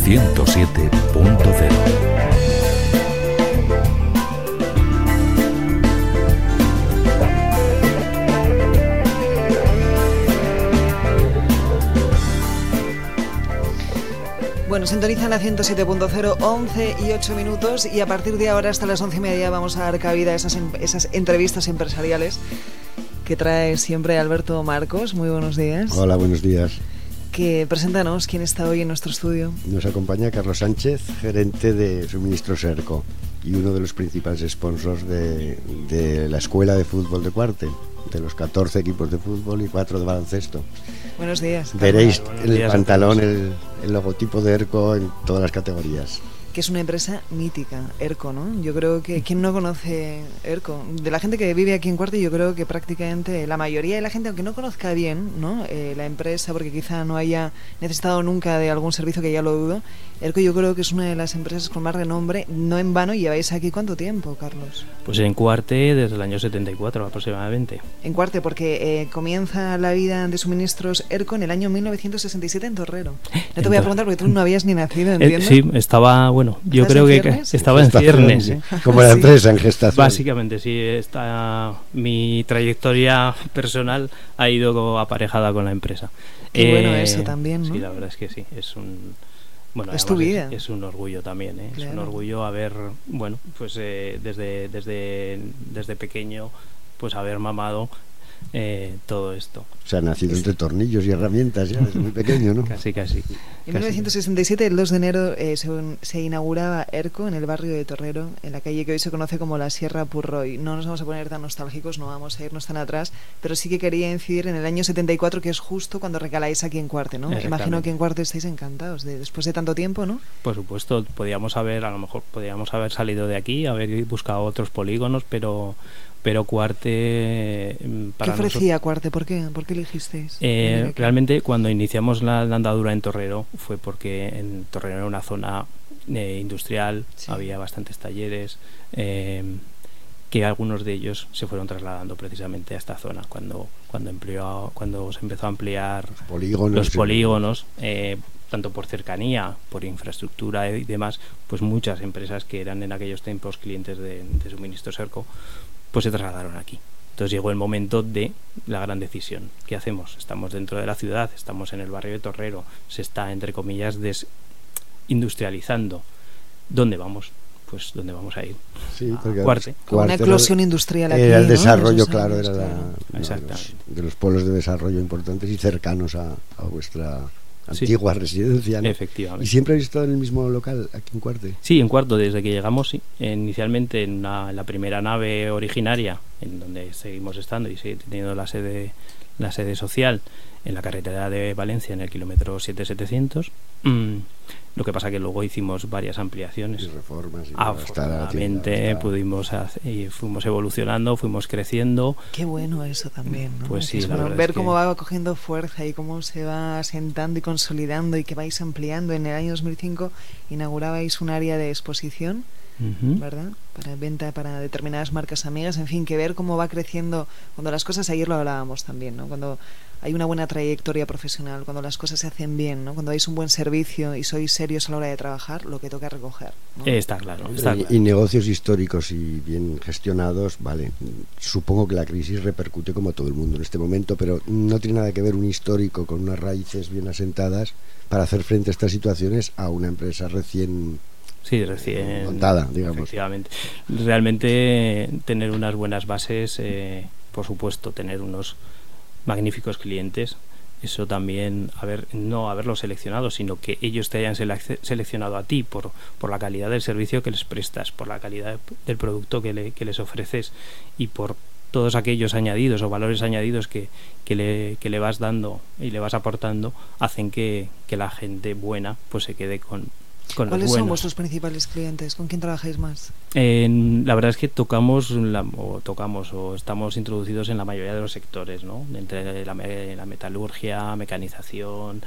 107.0. Bueno, sintonizan la 107.0, 11 y 8 minutos, y a partir de ahora hasta las 11:30 vamos a dar cabida a esas entrevistas empresariales que trae siempre Alberto Marcos. Muy buenos días. Hola, buenos días. Preséntanos, ¿quién está hoy en nuestro estudio? Nos acompaña Carlos Sánchez, gerente de Suministros ERCO y uno de los principales sponsors de la Escuela de Fútbol de Cuarte, de los 14 equipos de fútbol y 4 de baloncesto. Buenos días. Veréis en el pantalón el logotipo de ERCO en todas las categorías. Que es una empresa mítica, ERCO, ¿no? Yo creo que ¿quién no conoce ERCO? De la gente que vive aquí en Cuarte, yo creo que prácticamente la mayoría de la gente, aunque no conozca bien, ¿no?, la empresa, porque quizá no haya necesitado nunca de algún servicio, que ya lo dudo, ERCO yo creo que es una de las empresas con más renombre. No en vano lleváis aquí ¿cuánto tiempo, Carlos? Pues en Cuarte desde el año 74 aproximadamente. En Cuarte, porque comienza la vida de Suministros ERCO en el año 1967 en Torrero. No te voy a preguntar porque tú no habías ni nacido, ¿entiendes? Sí, estaba, bueno, yo creo que estaba en ciernes. Como la empresa en gestación. Básicamente, sí. Mi trayectoria personal ha ido aparejada con la empresa. Qué bueno eso también, ¿no? Sí, la verdad es que sí. Es un... Bueno, es tu vida. Es un orgullo también, ¿eh? Claro. Es un orgullo haber, bueno, pues desde pequeño, pues haber mamado todo esto. O sea, nacido entre tornillos y herramientas ya desde muy pequeño, ¿no? Casi. En 1967, el 2 de enero, se inauguraba ERCO en el barrio de Torrero, en la calle que hoy se conoce como la Sierra Purroy. No nos vamos a poner tan nostálgicos, no vamos a irnos tan atrás, pero sí que quería incidir en el año 74, que es justo cuando recaláis aquí en Cuarte, ¿no? Imagino que en Cuarte estáis encantados después de tanto tiempo, ¿no? Por supuesto, a lo mejor podíamos haber salido de aquí, haber buscado otros polígonos, pero Cuarte... ¿Qué ofrecía Cuarte? ¿Por qué eligisteis? Realmente, cuando iniciamos la andadura en Torrero, fue porque en Torrero era una zona industrial, sí. Había bastantes talleres, que algunos de ellos se fueron trasladando precisamente a esta zona cuando se empezó a ampliar los polígonos, tanto por cercanía, por infraestructura y demás, pues muchas empresas que eran en aquellos tiempos clientes de Suministros ERCO, pues se trasladaron aquí. Entonces llegó el momento de la gran decisión. ¿Qué hacemos? Estamos dentro de la ciudad, estamos en el barrio de Torrero, se está, entre comillas, desindustrializando. ¿Dónde vamos? Pues ¿dónde vamos a ir? Sí, porque Cuarte. Una eclosión industrial aquí, era el ¿no? desarrollo, claro, años, era de los polos de desarrollo importantes y cercanos a vuestra antigua residencia, ¿no? Efectivamente. ¿Y siempre habéis estado en el mismo local aquí en Cuarte? Sí, en Cuarte, desde que llegamos, sí. Inicialmente en la primera nave originaria, en donde seguimos estando y sigue teniendo la sede social, en la carretera de Valencia, en el kilómetro 7700. Lo que pasa que luego hicimos varias ampliaciones y reformas y afortunadamente pudimos y fuimos evolucionando, fuimos creciendo. Qué bueno eso también, ¿no? Pues sí, ver cómo va cogiendo fuerza y cómo se va asentando y consolidando, y que vais ampliando. En el año 2005 inaugurabais un área de exposición, ¿verdad? Para venta para determinadas marcas amigas. En fin, que ver cómo va creciendo cuando las cosas, ayer lo hablábamos también, ¿no? Cuando hay una buena trayectoria profesional, cuando las cosas se hacen bien, ¿no? Cuando dais un buen servicio y sois serios a la hora de trabajar, lo que toca recoger, ¿no? Está claro. Y negocios históricos y bien gestionados, vale. Supongo que la crisis repercute como todo el mundo en este momento, pero no tiene nada que ver un histórico con unas raíces bien asentadas para hacer frente a estas situaciones a una empresa recién montada, digamos. Efectivamente. Realmente tener unas buenas bases, por supuesto, tener unos magníficos clientes, eso también, no haberlos seleccionado, sino que ellos te hayan seleccionado a ti por la calidad del servicio que les prestas, por la calidad del producto que les ofreces y por todos aquellos añadidos o valores añadidos que le vas dando y le vas aportando, hacen que la gente buena pues se quede con ¿Cuáles son vuestros principales clientes? ¿Con quién trabajáis más? La verdad es que tocamos o estamos introducidos en la mayoría de los sectores, ¿no? Entre la metalurgia, mecanización,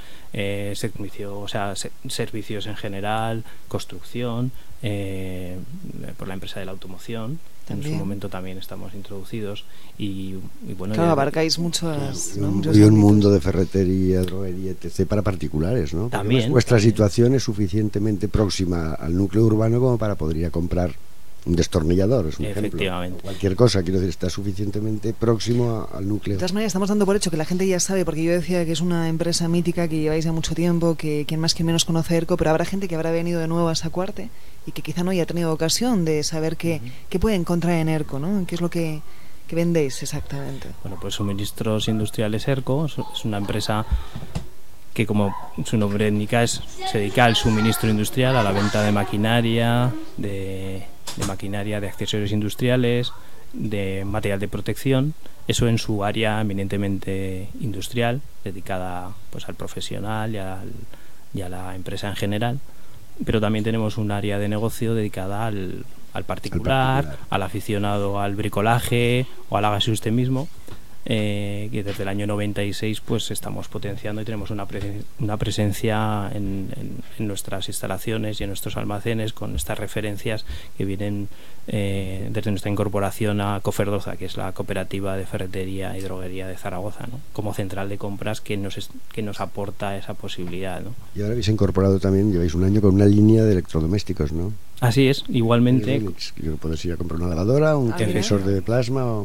servicios en general, construcción, por la empresa de la automoción. en su momento también estamos introducidos y bueno, claro, abarcáis muchos, ¿no? Y un mundo de ferretería, droguería, etc. para particulares, ¿no? También. Vuestra situación es suficientemente próxima al núcleo urbano como para podría comprar un destornillador, es un efectivamente. ejemplo. Cualquier cosa, quiero decir, está suficientemente próximo al núcleo. De todas maneras, estamos dando por hecho que la gente ya sabe, porque yo decía que es una empresa mítica que lleváis ya mucho tiempo, que quien más que menos conoce ERCO, pero habrá gente que habrá venido de nuevo a Sacuarte y que quizá no haya tenido ocasión de saber qué puede encontrar en ERCO, ¿no? ¿Qué es lo que vendéis exactamente? Bueno, pues Suministros Industriales ERCO es una empresa que, como su nombre indica, se dedica al suministro industrial, a la venta de maquinaria, de accesorios industriales, de material de protección, eso en su área eminentemente industrial, dedicada pues al profesional y a la empresa en general, pero también tenemos un área de negocio dedicada al particular, al aficionado al bricolaje o al hágase usted mismo, que desde el año 96 pues estamos potenciando y tenemos una presencia en nuestras instalaciones y en nuestros almacenes con estas referencias que vienen desde nuestra incorporación a Coferdoza, que es la cooperativa de ferretería y droguería de Zaragoza, ¿no? Como central de compras que nos aporta esa posibilidad, ¿no? Y ahora habéis incorporado también, lleváis un año con una línea de electrodomésticos, ¿no? Así es, igualmente. Puedes ir a comprar una lavadora, un televisor de plasma o...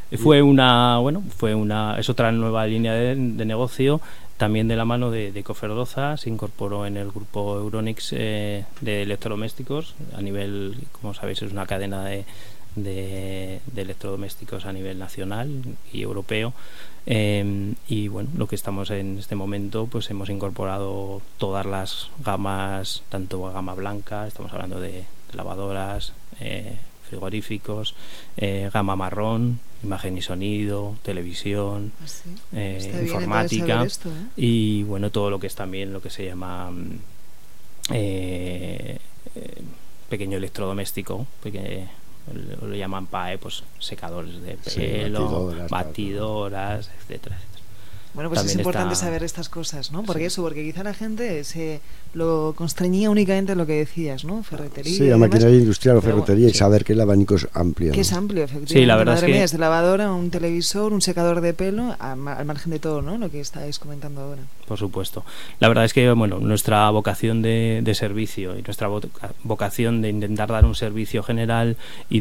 Es otra nueva línea de negocio, también de la mano de Coferdoza. Se incorporó en el grupo Euronics de electrodomésticos. A nivel, como sabéis, es una cadena de electrodomésticos a nivel nacional y europeo. Y bueno, lo que estamos en este momento, pues hemos incorporado todas las gamas, tanto gama blanca, estamos hablando de lavadoras, frigoríficos, gama marrón, imagen y sonido, televisión, informática, esto, y bueno, todo lo que es también lo que se llama pequeño electrodoméstico, porque lo llaman PAE, pues secadores de pelo, batidoras, etcétera. Bueno, pues también es importante saber estas cosas, ¿no? Porque porque quizá la gente se lo constreñía únicamente a lo que decías, ¿no? Ferretería. Sí, a maquinaria industrial o ferretería, y saber que el abanico es amplio, ¿no? Que es amplio, efectivamente. Sí, la verdad Madre es que... mía, desde lavadora, un televisor, un secador de pelo, al margen de todo, ¿no? Lo que estáis comentando ahora. Por supuesto. La verdad es que, bueno, nuestra vocación de servicio y nuestra vocación de intentar dar un servicio general y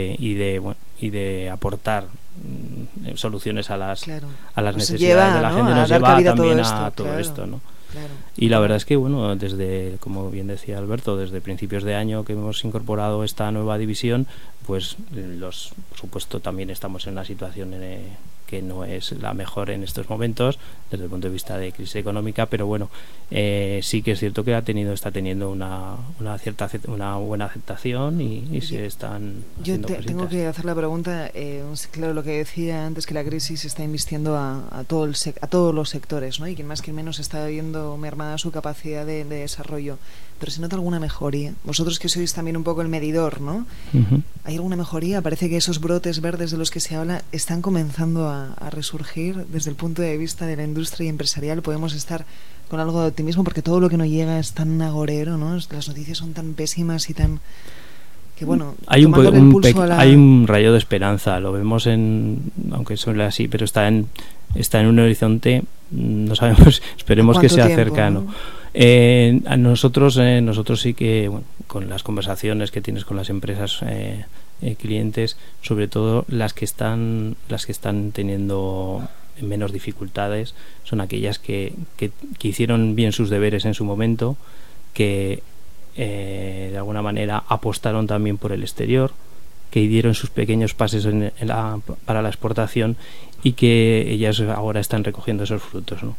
de aportar soluciones a las necesidades de la gente nos lleva también a todo esto, ¿no? Claro. Y la verdad es que, bueno, desde, como bien decía Alberto, desde principios de año que hemos incorporado esta nueva división, pues por supuesto también estamos en una situación que no es la mejor en estos momentos desde el punto de vista de crisis económica, pero bueno, sí que es cierto que está teniendo una buena aceptación y se están haciendo cositas. Tengo que hacer la pregunta, claro, lo que decía antes, que la crisis está invistiendo a todos los sectores, ¿no? Y quien más que menos está viendo mermada su capacidad de desarrollo, pero ¿se nota alguna mejoría? Vosotros que sois también un poco el medidor, ¿no? Uh-huh. ¿Hay alguna mejoría? Parece que esos brotes verdes de los que se habla están comenzando a resurgir. Desde el punto de vista de la industria empresarial podemos estar con algo de optimismo, porque todo lo que nos llega es tan agorero, ¿no? Las noticias son tan pésimas y tan... que bueno, hay un rayo de esperanza, lo vemos aunque suele así, pero está en un horizonte, no sabemos, esperemos que sea cercano, ¿no? A nosotros sí que, bueno, con las conversaciones que tienes con las empresas clientes, sobre todo las que están teniendo menos dificultades, son aquellas que hicieron bien sus deberes en su momento, que de alguna manera apostaron también por el exterior, que dieron sus pequeños pasos para la exportación, y que ellas ahora están recogiendo esos frutos, ¿no?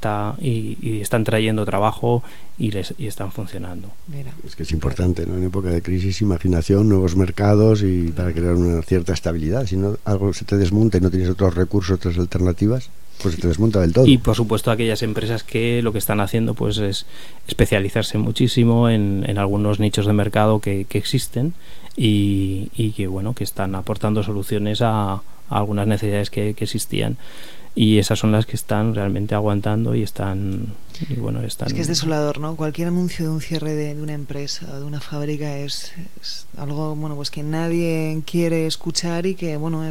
Y están trayendo trabajo y están funcionando. Mira. Es que es importante, ¿no? En época de crisis, imaginación, nuevos mercados, y para crear una cierta estabilidad. Si no, algo se te desmonta y no tienes otros recursos, otras alternativas, pues se te desmonta del todo. Y por supuesto aquellas empresas que lo que están haciendo pues es especializarse muchísimo en algunos nichos de mercado que existen y que, bueno, que están aportando soluciones a algunas necesidades que existían. y esas son las que están realmente aguantando y están... Y bueno, Es que es desolador, ¿no? Cualquier anuncio de un cierre de una empresa o de una fábrica es algo, bueno, pues que nadie quiere escuchar y que, bueno,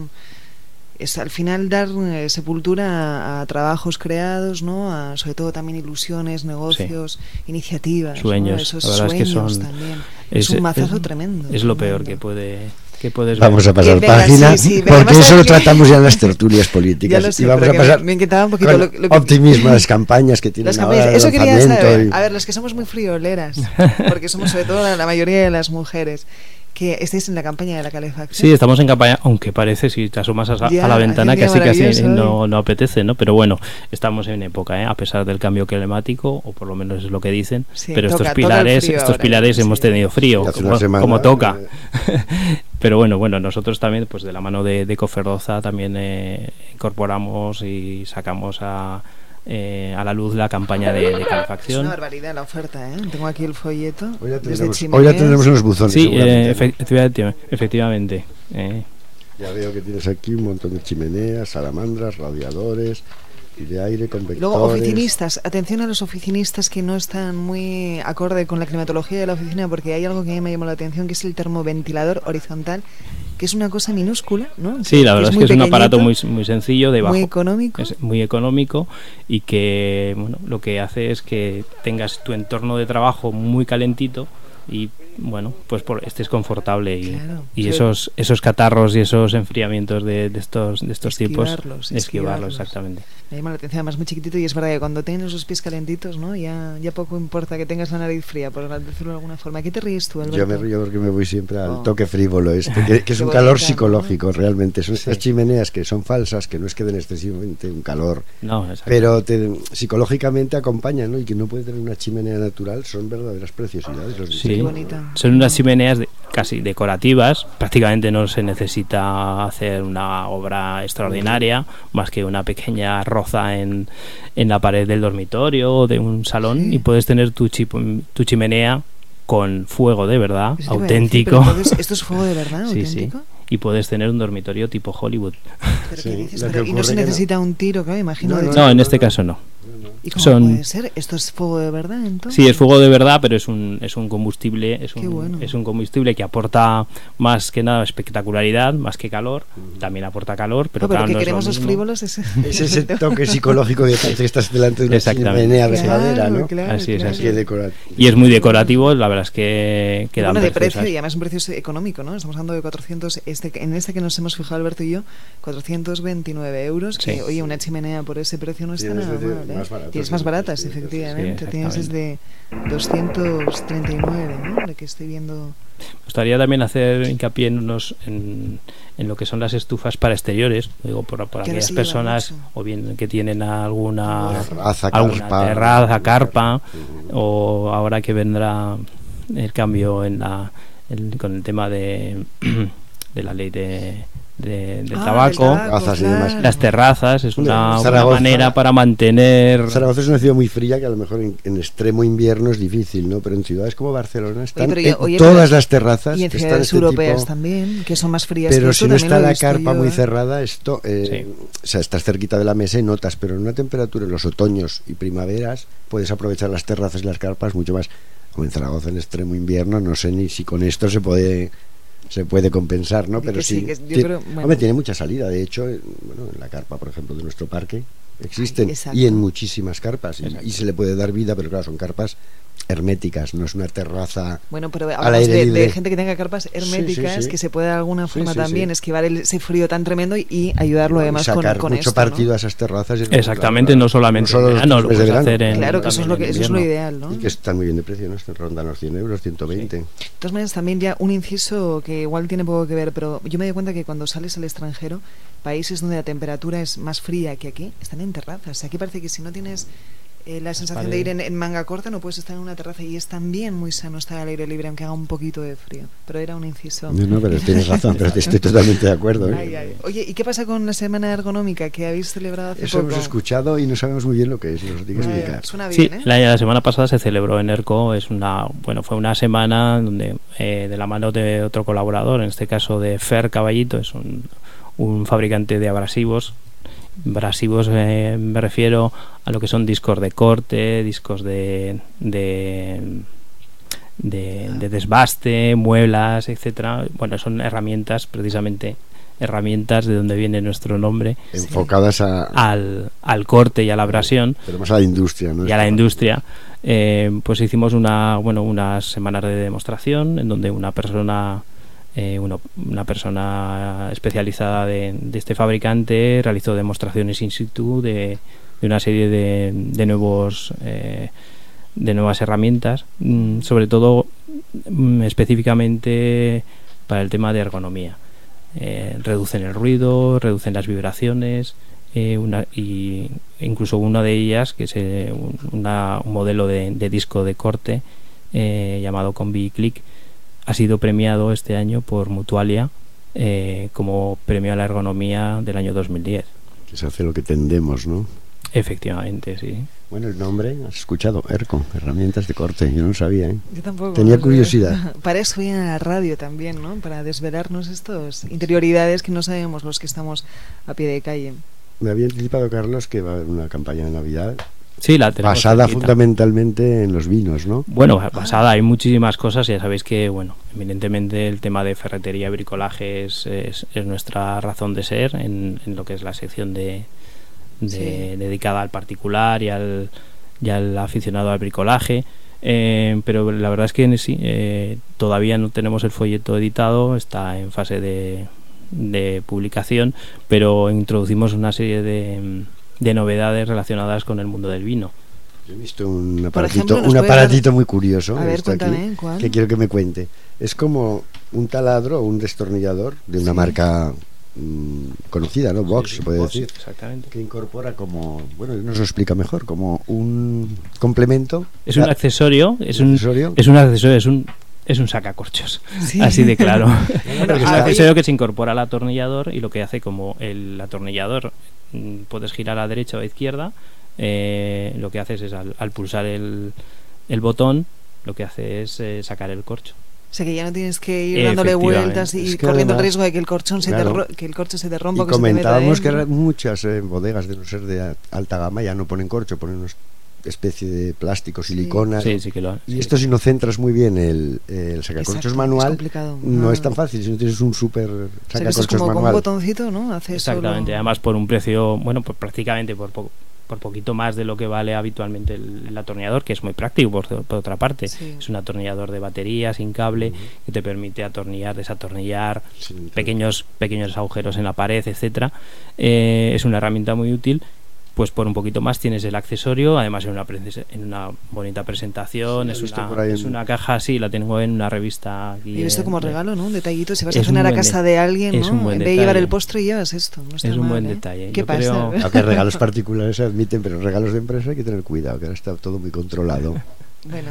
es al final dar sepultura a trabajos creados, ¿no? Sobre todo también ilusiones, negocios, iniciativas, sueños, ¿no? Esos la verdad sueños es que son, también. Es un mazazo tremendo. Es lo peor que puedes Vamos ver. a pasar página, porque eso lo tratamos ya en las tertulias políticas. Ya lo sé, y vamos a pasar me inquietaba un poquito con lo que optimismo a las campañas que tienen ahora. Eso quería saber. A ver, los que somos muy frioleras, porque somos sobre todo la mayoría de las mujeres, que estáis en la campaña de la calefacción. Sí, estamos en campaña, aunque parece, si te asomas a la ventana, casi no apetece, ¿no? Pero bueno, estamos en época, a pesar del cambio climático, o por lo menos es lo que dicen, sí, pero estos pilares hemos tenido frío, como toca. Pero bueno, nosotros también, pues de la mano de Ecoferroza, también incorporamos y sacamos a la luz la campaña de calefacción. Es una barbaridad la oferta, ¿eh? Tengo aquí el folleto. Hoy ya tendremos unos buzones. Sí, efectivamente. Ya veo que tienes aquí un montón de chimeneas, salamandras, radiadores y de aire con vectores. Luego, oficinistas. Atención a los oficinistas que no están muy acorde con la climatología de la oficina, porque hay algo que a mí me llamó la atención, que es el termoventilador horizontal, que es una cosa minúscula, ¿no? Sí, la verdad es que es un aparato muy sencillo, de bajo, muy económico. Es muy económico y que, bueno, lo que hace es que tengas tu entorno de trabajo muy calentito y, bueno, pues estés confortable y, claro, y esos catarros y esos enfriamientos de estos tipos, esquivarlos, exactamente. Me llama la atención, además muy chiquitito, y es verdad que cuando tienes los pies calentitos, ¿no? Ya poco importa que tengas la nariz fría, por decirlo de alguna forma. ¿Qué te ríes tú, Alberto? Yo me río porque me voy siempre al toque frívolo que es un calor psicológico, ¿no? Realmente. Son estas chimeneas que son falsas, que no es que den excesivamente un calor, pero psicológicamente acompañan, ¿no? Y que no puede tener una chimenea natural, son verdaderas preciosidades. Sí, son unas chimeneas casi decorativas, prácticamente no se necesita hacer una obra extraordinaria, más que una pequeña roza en la pared del dormitorio o de un salón, y puedes tener tu chimenea con fuego de verdad, auténtico. ¿Esto es fuego de verdad, auténtico? Sí. Y puedes tener un dormitorio tipo Hollywood. ¿Pero qué dices? ¿Y no se necesita un tiro, claro, imagino? No, en este caso no. ¿Y cómo puede ser? ¿Esto es fuego de verdad, entonces? Sí, es fuego de verdad, pero es un combustible, es un combustible que aporta más que nada espectacularidad, más que calor. También aporta calor, pero claro, que no queremos los frívolos es ese toque psicológico de que estás delante de una chimenea verdadera, ¿no? Así es, así. Y es muy decorativo, la verdad es que da de precio, y además un precio económico, ¿no? Estamos hablando de 400, en este que nos hemos fijado Alberto y yo, 429 euros, que oye, una chimenea por ese precio no está nada mal, ¿eh? Tienes más baratas, efectivamente. Tienes desde 239, ¿no? Lo que estoy viendo. Me gustaría también hacer hincapié en lo que son las estufas para exteriores, digo, por aquellas personas o bien que tienen alguna terraza, carpa, o ahora que vendrá el cambio con el tema de la ley del tabaco, y demás. Las terrazas es una manera para mantener. Zaragoza es una ciudad muy fría que a lo mejor en extremo invierno es difícil, ¿no? Pero en ciudades como Barcelona están todas las terrazas, y en ciudades europeas también, que son más frías. Pero si no está la carpa muy cerrada, o sea, estás cerquita de la mesa y notas, pero en una temperatura en los otoños y primaveras puedes aprovechar las terrazas y las carpas mucho más. Como en Zaragoza en extremo invierno, no sé ni si con esto se puede compensar, ¿no? Pero sí, tiene mucha salida. De hecho, en la carpa, por ejemplo, de nuestro parque existen, y en muchísimas carpas, y se le puede dar vida, pero claro, son carpas herméticas, no es una terraza. Bueno, pero hablamos de gente que tenga carpas herméticas, que se puede de alguna forma también esquivar ese frío tan tremendo y ayudarlo además con mucho esto, partido ¿no? a esas terrazas. Exactamente, no solamente lo puedes hacer en claro, que eso es lo ideal, ¿no? Y que están muy bien de precio, ¿no? Rondan los 100 euros, 120. De todas maneras, también ya un inciso que igual tiene poco que ver, pero yo me doy cuenta que cuando sales al extranjero, países donde la temperatura es más fría que aquí, están en terrazas. Aquí parece que si no tienes la sensación de ir en manga corta, no puedes estar en una terraza, y es también muy sano estar al aire libre aunque haga un poquito de frío. Pero era un inciso. No, pero tienes razón, pero estoy totalmente de acuerdo. Oye, ¿y qué pasa con la semana ergonómica que habéis celebrado hace poco? Eso hemos escuchado y no sabemos muy bien lo que es. Nos digas explicar. Suena bien, sí, la semana pasada se celebró en ERCO. Fue una semana donde de la mano de otro colaborador, en este caso de Fer Caballito, es un fabricante de abrasivos, Abrasivos me refiero a lo que son discos de corte, discos de desbaste, muelas, etcétera. Bueno, son herramientas, precisamente herramientas de donde viene nuestro nombre, enfocadas al corte y a la abrasión, pero más a la industria, ¿no? Y a la industria. Pues hicimos unas semanas de demostración en donde una persona especializada de este fabricante realizó demostraciones in situ de una serie de nuevas herramientas, sobre todo específicamente para el tema de ergonomía. Reducen el ruido, reducen las vibraciones, y incluso una de ellas, que es un modelo de disco de corte llamado Combi Click, ha sido premiado este año por Mutualia como premio a la ergonomía del año 2010. Que se hace lo que tendemos, ¿no? Efectivamente, sí. Bueno, el nombre, has escuchado, ERCO, herramientas de corte, yo no sabía, ¿eh? Yo tampoco. Tenía curiosidad. Para eso viene a la radio también, ¿no? Para desvelarnos estas interioridades que no sabemos los que estamos a pie de calle. Me había anticipado, Carlos, que va a haber una campaña de Navidad. Sí, la tenemos basada fundamentalmente en los vinos, ¿no? Bueno, basada, hay muchísimas cosas. Ya sabéis que, bueno, evidentemente el tema de ferretería y bricolaje es nuestra razón de ser en lo que es la sección dedicada al particular y al aficionado al bricolaje, pero la verdad es que sí, todavía no tenemos el folleto editado, está en fase de publicación, pero introducimos una serie de novedades relacionadas con el mundo del vino. Yo he visto un aparatito muy curioso. A ver, cuéntame, aquí, ¿cuál? Que quiero que me cuente. Es como un taladro o un destornillador de una marca conocida, ¿no? Bosch, se puede decir. Exactamente. Que incorpora como, bueno, nos lo explica mejor, como un complemento. Es un accesorio, es un sacacorchos, sí. Así de claro. Es un accesorio que se incorpora al atornillador y lo que hace, como el atornillador puedes girar a derecha o a izquierda, lo que haces es al pulsar el botón, lo que hace es sacar el corcho. O sea que ya no tienes que ir dándole vueltas y corriendo el riesgo de que el corcho se te rompa. Y comentábamos que muchas bodegas, de no ser de alta gama, ya no ponen corcho, ponen una especie de plástico, silicona. Sí, que lo. Y esto, si no centras muy bien el sacacorchos manual, no es tan fácil. Si no tienes un súper sacacorchos como manual. Con un botoncito, ¿no? Hace exactamente. Solo... Además, por un precio, bueno, pues prácticamente por poquito más de lo que vale habitualmente el atornillador, que es muy práctico por otra parte. Sí. Es un atornillador de batería sin cable, que te permite atornillar, desatornillar, pequeños agujeros en la pared, etcétera. Es una herramienta muy útil. Pues por un poquito más tienes el accesorio, además en una bonita presentación. Sí, es una caja así, la tengo en una revista aquí. Y esto como regalo, ¿no? Un detallito, si vas a cenar a casa de alguien, ¿no? En vez de llevar el postre, llevas esto. No está es un mal, buen detalle. ¿Qué pasa? Aunque regalos particulares se admiten, pero regalos de empresa hay que tener cuidado, que ahora está todo muy controlado. Bueno,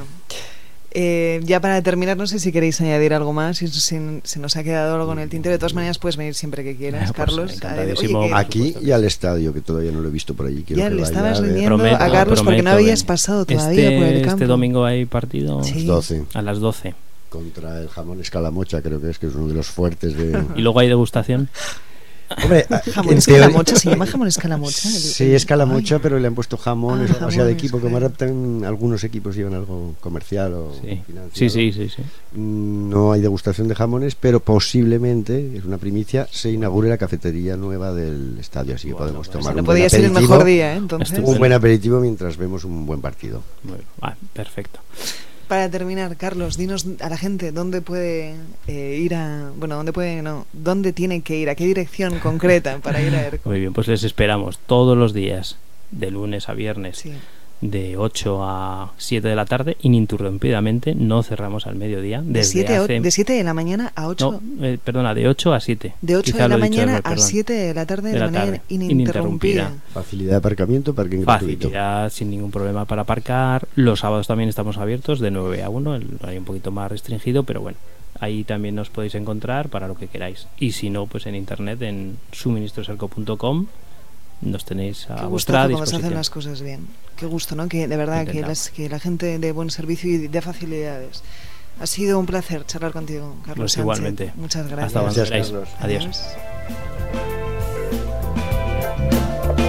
ya para terminar, no sé si queréis añadir algo más, si se nos ha quedado algo en el tintero. De todas maneras, puedes venir siempre que quieras, Carlos. Aquí y al estadio, que todavía no lo he visto por allí. Ya le estabas vendiendo a Carlos porque no habías pasado todavía por el campo. Este domingo hay partido a las 12. Contra el jamón escalamocha, creo que es uno de los fuertes de... ¿Y luego hay degustación? Hombre, jamón escalamocha, ¿se llama jamón escalamocha? Sí, escalamocha, pero le han puesto jamón, es demasiado de equipo, como ahora algunos equipos llevan algo comercial o financiero. Sí. No hay degustación de jamones, pero posiblemente, es una primicia, se inaugure la cafetería nueva del estadio, así que podemos tomar un buen aperitivo. Podría ser el mejor día, entonces. Un buen aperitivo mientras vemos un buen partido. Bueno, perfecto. Para terminar, Carlos, dinos a la gente dónde puede ir dónde tiene que ir, a qué dirección concreta para ir a ERCO. Muy bien, pues les esperamos todos los días, de lunes a viernes, de 8 a 7 de la tarde, ininterrumpidamente, no cerramos al mediodía. ¿De 7 de la mañana a 8? No, perdona, de 8 a 7. De 8 de la mañana a 7 de la tarde de manera ininterrumpida. Facilidad de aparcamiento, parking gratuito. Facilidad, sin ningún problema para aparcar. Los sábados también estamos abiertos de 9 a 1, hay un poquito más restringido, pero bueno, ahí también nos podéis encontrar para lo que queráis. Y si no, pues en internet, en suministroserco.com, nos tenéis a vuestra disposición. Se hacen las cosas bien. Qué gusto, ¿no? Que de verdad que la gente de buen servicio y de facilidades. Ha sido un placer charlar contigo, Carlos. Pues igualmente. Muchas gracias. Hasta cuando queráis. Adiós.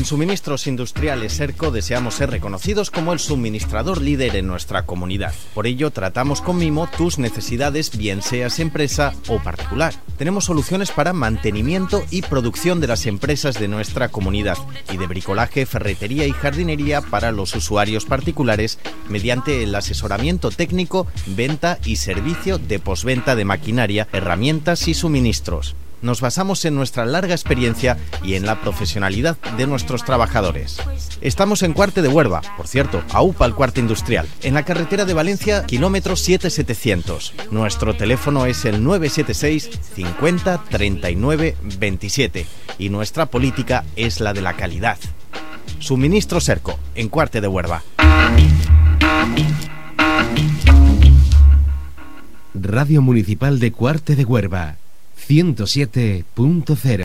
En Suministros Industriales Serco deseamos ser reconocidos como el suministrador líder en nuestra comunidad. Por ello, tratamos con mimo tus necesidades, bien seas empresa o particular. Tenemos soluciones para mantenimiento y producción de las empresas de nuestra comunidad y de bricolaje, ferretería y jardinería para los usuarios particulares mediante el asesoramiento técnico, venta y servicio de postventa de maquinaria, herramientas y suministros. Nos basamos en nuestra larga experiencia y en la profesionalidad de nuestros trabajadores. Estamos en Cuarte de Huerva, por cierto, AUPA el Cuarte Industrial, en la carretera de Valencia, kilómetro 7700. Nuestro teléfono es el 976 50 39 27 y nuestra política es la de la calidad. Suministro Serco, en Cuarte de Huerva. Radio Municipal de Cuarte de Huerva, 107.0.